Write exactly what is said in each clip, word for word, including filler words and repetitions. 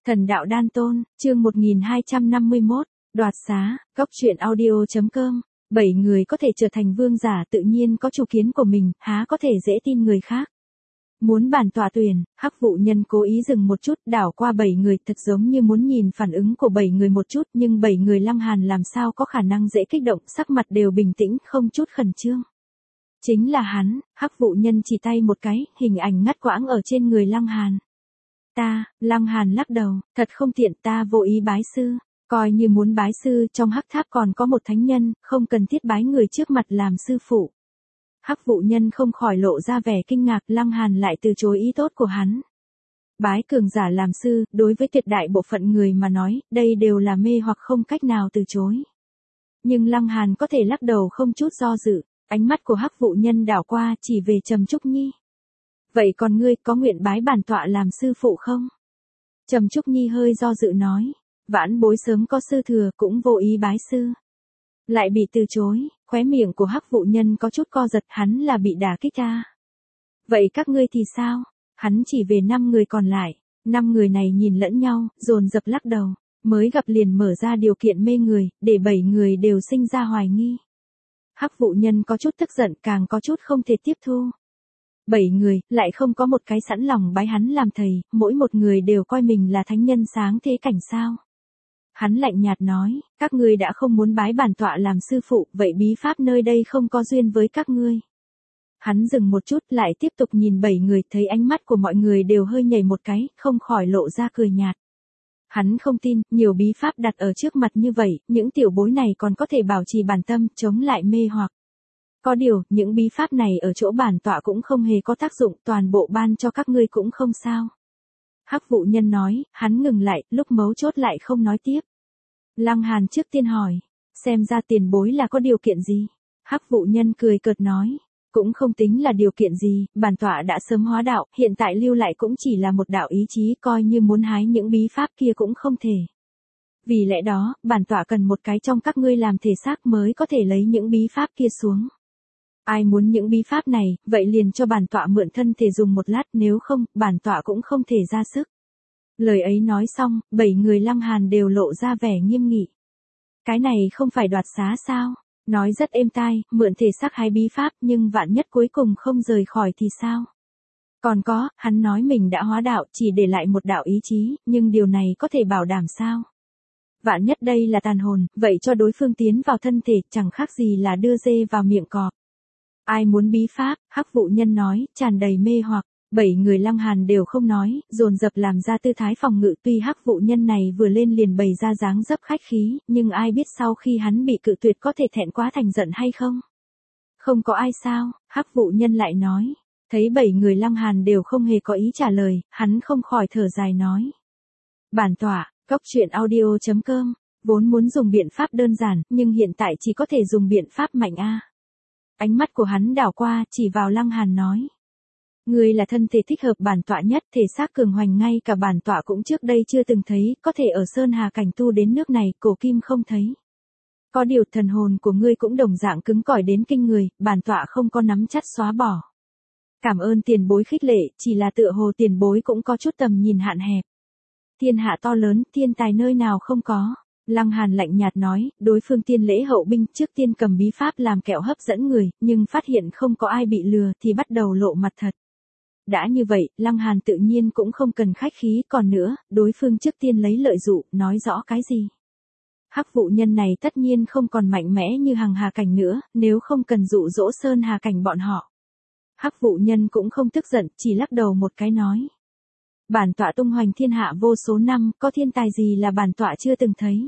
Thần đạo đan tôn, chương một nghìn hai trăm năm mươi mốt, đoạt xá, góc truyện audio.com. Bảy người có thể trở thành vương giả tự nhiên có chủ kiến của mình, há có thể dễ tin người khác. Muốn bản tọa tuyển, Hắc Vụ Nhân cố ý dừng một chút, đảo qua bảy người, thật giống như muốn nhìn phản ứng của bảy người một chút, nhưng bảy người Lăng Hàn làm sao có khả năng dễ kích động, sắc mặt đều bình tĩnh, không chút khẩn trương. Chính là hắn, Hắc Vụ Nhân chỉ tay một cái, hình ảnh ngắt quãng ở trên người Lăng Hàn. Ta, Lăng Hàn lắc đầu, thật không tiện, ta vô ý bái sư, coi như muốn bái sư, trong Hắc Tháp còn có một thánh nhân, không cần thiết bái người trước mặt làm sư phụ. Hắc Vụ Nhân không khỏi lộ ra vẻ kinh ngạc, Lăng Hàn lại từ chối ý tốt của hắn. Bái cường giả làm sư, đối với tuyệt đại bộ phận người mà nói, đây đều là mê hoặc không cách nào từ chối. Nhưng Lăng Hàn có thể lắc đầu không chút do dự, ánh mắt của Hắc Vụ Nhân đảo qua chỉ về Trầm Trúc Nhi. Vậy còn ngươi có nguyện bái bản tọa làm sư phụ không? Trầm Trúc Nhi hơi do dự nói, vãn bối sớm có sư thừa cũng vô ý bái sư. Lại bị từ chối, khóe miệng của Hắc Vụ Nhân có chút co giật, hắn là bị đả kích à? Vậy các ngươi thì sao? Hắn chỉ về năm người còn lại, năm người này nhìn lẫn nhau, dồn dập lắc đầu, mới gặp liền mở ra điều kiện mê người, để bảy người đều sinh ra hoài nghi. Hắc Vụ Nhân có chút tức giận, càng có chút không thể tiếp thu. Bảy người, lại không có một cái sẵn lòng bái hắn làm thầy, mỗi một người đều coi mình là thánh nhân sáng thế cảnh sao. Hắn lạnh nhạt nói, các ngươi đã không muốn bái bản tọa làm sư phụ, vậy bí pháp nơi đây không có duyên với các ngươi. Hắn dừng một chút lại tiếp tục nhìn bảy người, thấy ánh mắt của mọi người đều hơi nhảy một cái, không khỏi lộ ra cười nhạt. Hắn không tin, nhiều bí pháp đặt ở trước mặt như vậy, những tiểu bối này còn có thể bảo trì bản tâm, chống lại mê hoặc. Có điều, những bí pháp này ở chỗ bản tọa cũng không hề có tác dụng, toàn bộ ban cho các ngươi cũng không sao. Hắc Vụ Nhân nói, hắn ngừng lại, lúc mấu chốt lại không nói tiếp. Lăng Hàn trước tiên hỏi, xem ra tiền bối là có điều kiện gì? Hắc Vụ Nhân cười cợt nói, cũng không tính là điều kiện gì, bản tọa đã sớm hóa đạo, hiện tại lưu lại cũng chỉ là một đạo ý chí, coi như muốn hái những bí pháp kia cũng không thể. Vì lẽ đó, bản tọa cần một cái trong các ngươi làm thể xác mới có thể lấy những bí pháp kia xuống. Ai muốn những bí pháp này, vậy liền cho bản tọa mượn thân thể dùng một lát, nếu không, bản tọa cũng không thể ra sức. Lời ấy nói xong, bảy người Lăng Hàn đều lộ ra vẻ nghiêm nghị. Cái này không phải đoạt xá sao? Nói rất êm tai, mượn thể xác hai bí pháp, nhưng vạn nhất cuối cùng không rời khỏi thì sao? Còn có, hắn nói mình đã hóa đạo, chỉ để lại một đạo ý chí, nhưng điều này có thể bảo đảm sao? Vạn nhất đây là tàn hồn, vậy cho đối phương tiến vào thân thể, chẳng khác gì là đưa dê vào miệng cọp. Ai muốn bí pháp? Hắc Vụ Nhân nói, tràn đầy mê hoặc. Bảy người Lăng Hàn đều không nói, dồn dập làm ra tư thái phòng ngự, tuy Hắc Vụ Nhân này vừa lên liền bày ra dáng dấp khách khí, nhưng ai biết sau khi hắn bị cự tuyệt có thể thẹn quá thành giận hay không? Không có ai sao? Hắc Vụ Nhân lại nói. Thấy bảy người Lăng Hàn đều không hề có ý trả lời, hắn không khỏi thở dài nói. Bản tọa, góc truyện audio.com, vốn muốn dùng biện pháp đơn giản, nhưng hiện tại chỉ có thể dùng biện pháp mạnh a. Ánh mắt của hắn đảo qua, chỉ vào Lăng Hàn nói. Ngươi là thân thể thích hợp bản tọa nhất, thể xác cường hoành ngay cả bản tọa cũng trước đây chưa từng thấy, có thể ở Sơn Hà cảnh tu đến nước này, cổ kim không thấy. Có điều thần hồn của ngươi cũng đồng dạng cứng cỏi đến kinh người, bản tọa không có nắm chắc xóa bỏ. Cảm ơn tiền bối khích lệ, chỉ là tựa hồ tiền bối cũng có chút tầm nhìn hạn hẹp. Thiên hạ to lớn, thiên tài nơi nào không có. Lăng Hàn lạnh nhạt nói, đối phương tiên lễ hậu binh trước tiên cầm bí pháp làm kẹo hấp dẫn người, nhưng phát hiện không có ai bị lừa thì bắt đầu lộ mặt thật. Đã như vậy, Lăng Hàn tự nhiên cũng không cần khách khí, còn nữa, đối phương trước tiên lấy lợi dụ, nói rõ cái gì. Hắc Vụ Nhân này tất nhiên không còn mạnh mẽ như Hằng Hà cảnh nữa, nếu không cần dụ dỗ Sơn Hà cảnh bọn họ. Hắc Vụ Nhân cũng không tức giận, chỉ lắc đầu một cái nói. Bản tọa tung hoành thiên hạ vô số năm, có thiên tài gì là bản tọa chưa từng thấy.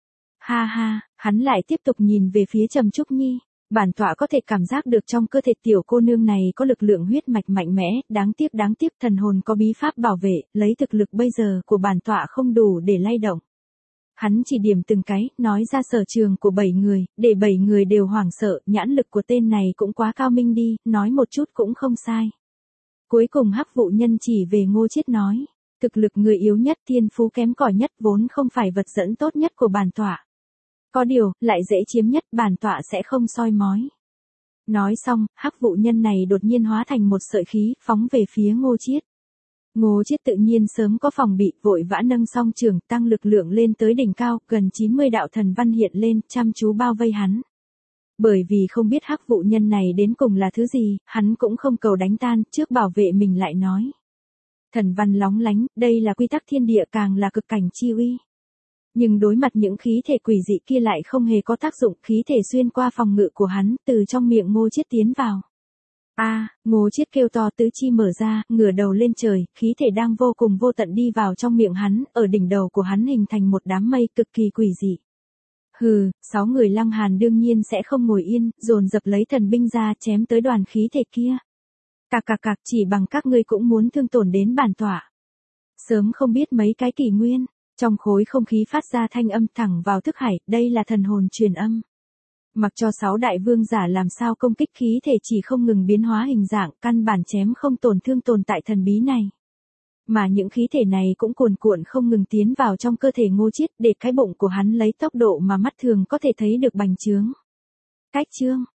Ha ha, hắn lại tiếp tục nhìn về phía Trầm Trúc Nhi. Bản tọa có thể cảm giác được trong cơ thể tiểu cô nương này có lực lượng huyết mạch mạnh mẽ, đáng tiếc đáng tiếc thần hồn có bí pháp bảo vệ, lấy thực lực bây giờ của bản tọa không đủ để lay động. Hắn chỉ điểm từng cái, nói ra sở trường của bảy người, để bảy người đều hoảng sợ, nhãn lực của tên này cũng quá cao minh đi, nói một chút cũng không sai. Cuối cùng Hắc Vụ Nhân chỉ về Ngô Chiết nói, thực lực người yếu nhất, thiên phú kém cỏi nhất vốn không phải vật dẫn tốt nhất của bản tọa. Có điều, lại dễ chiếm nhất, bản tọa sẽ không soi mói. Nói xong, Hắc Vụ Nhân này đột nhiên hóa thành một sợi khí, phóng về phía Ngô Chiết. Ngô Chiết tự nhiên sớm có phòng bị, vội vã nâng song trường, tăng lực lượng lên tới đỉnh cao, gần chín mươi đạo thần văn hiện lên, chăm chú bao vây hắn. Bởi vì không biết hắc vụ nhân này đến cùng là thứ gì, hắn cũng không cầu đánh tan, trước bảo vệ mình lại nói. Thần văn lóng lánh, đây là quy tắc thiên địa, càng là cực cảnh chi uy. Nhưng đối mặt những khí thể quỷ dị kia lại không hề có tác dụng, khí thể xuyên qua phòng ngự của hắn, từ trong miệng Ngô Chiết tiến vào. A, à, Ngô Chiết kêu to, tứ chi mở ra, ngửa đầu lên trời, khí thể đang vô cùng vô tận đi vào trong miệng hắn, ở đỉnh đầu của hắn hình thành một đám mây cực kỳ quỷ dị. Hừ, sáu người Lăng Hàn đương nhiên sẽ không ngồi yên, dồn dập lấy thần binh ra chém tới đoàn khí thể kia. Cạc cạc cạc, chỉ bằng các ngươi cũng muốn thương tổn đến bản tọa. Sớm không biết mấy cái kỷ nguyên, trong khối không khí phát ra thanh âm thẳng vào thức hải, đây là thần hồn truyền âm. Mặc cho sáu đại vương giả làm sao công kích, khí thể chỉ không ngừng biến hóa hình dạng, căn bản chém không tổn thương tồn tại thần bí này. Mà những khí thể này cũng cuồn cuộn không ngừng tiến vào trong cơ thể Ngô Chiết, để cái bụng của hắn lấy tốc độ mà mắt thường có thể thấy được bành trướng. Cách trương,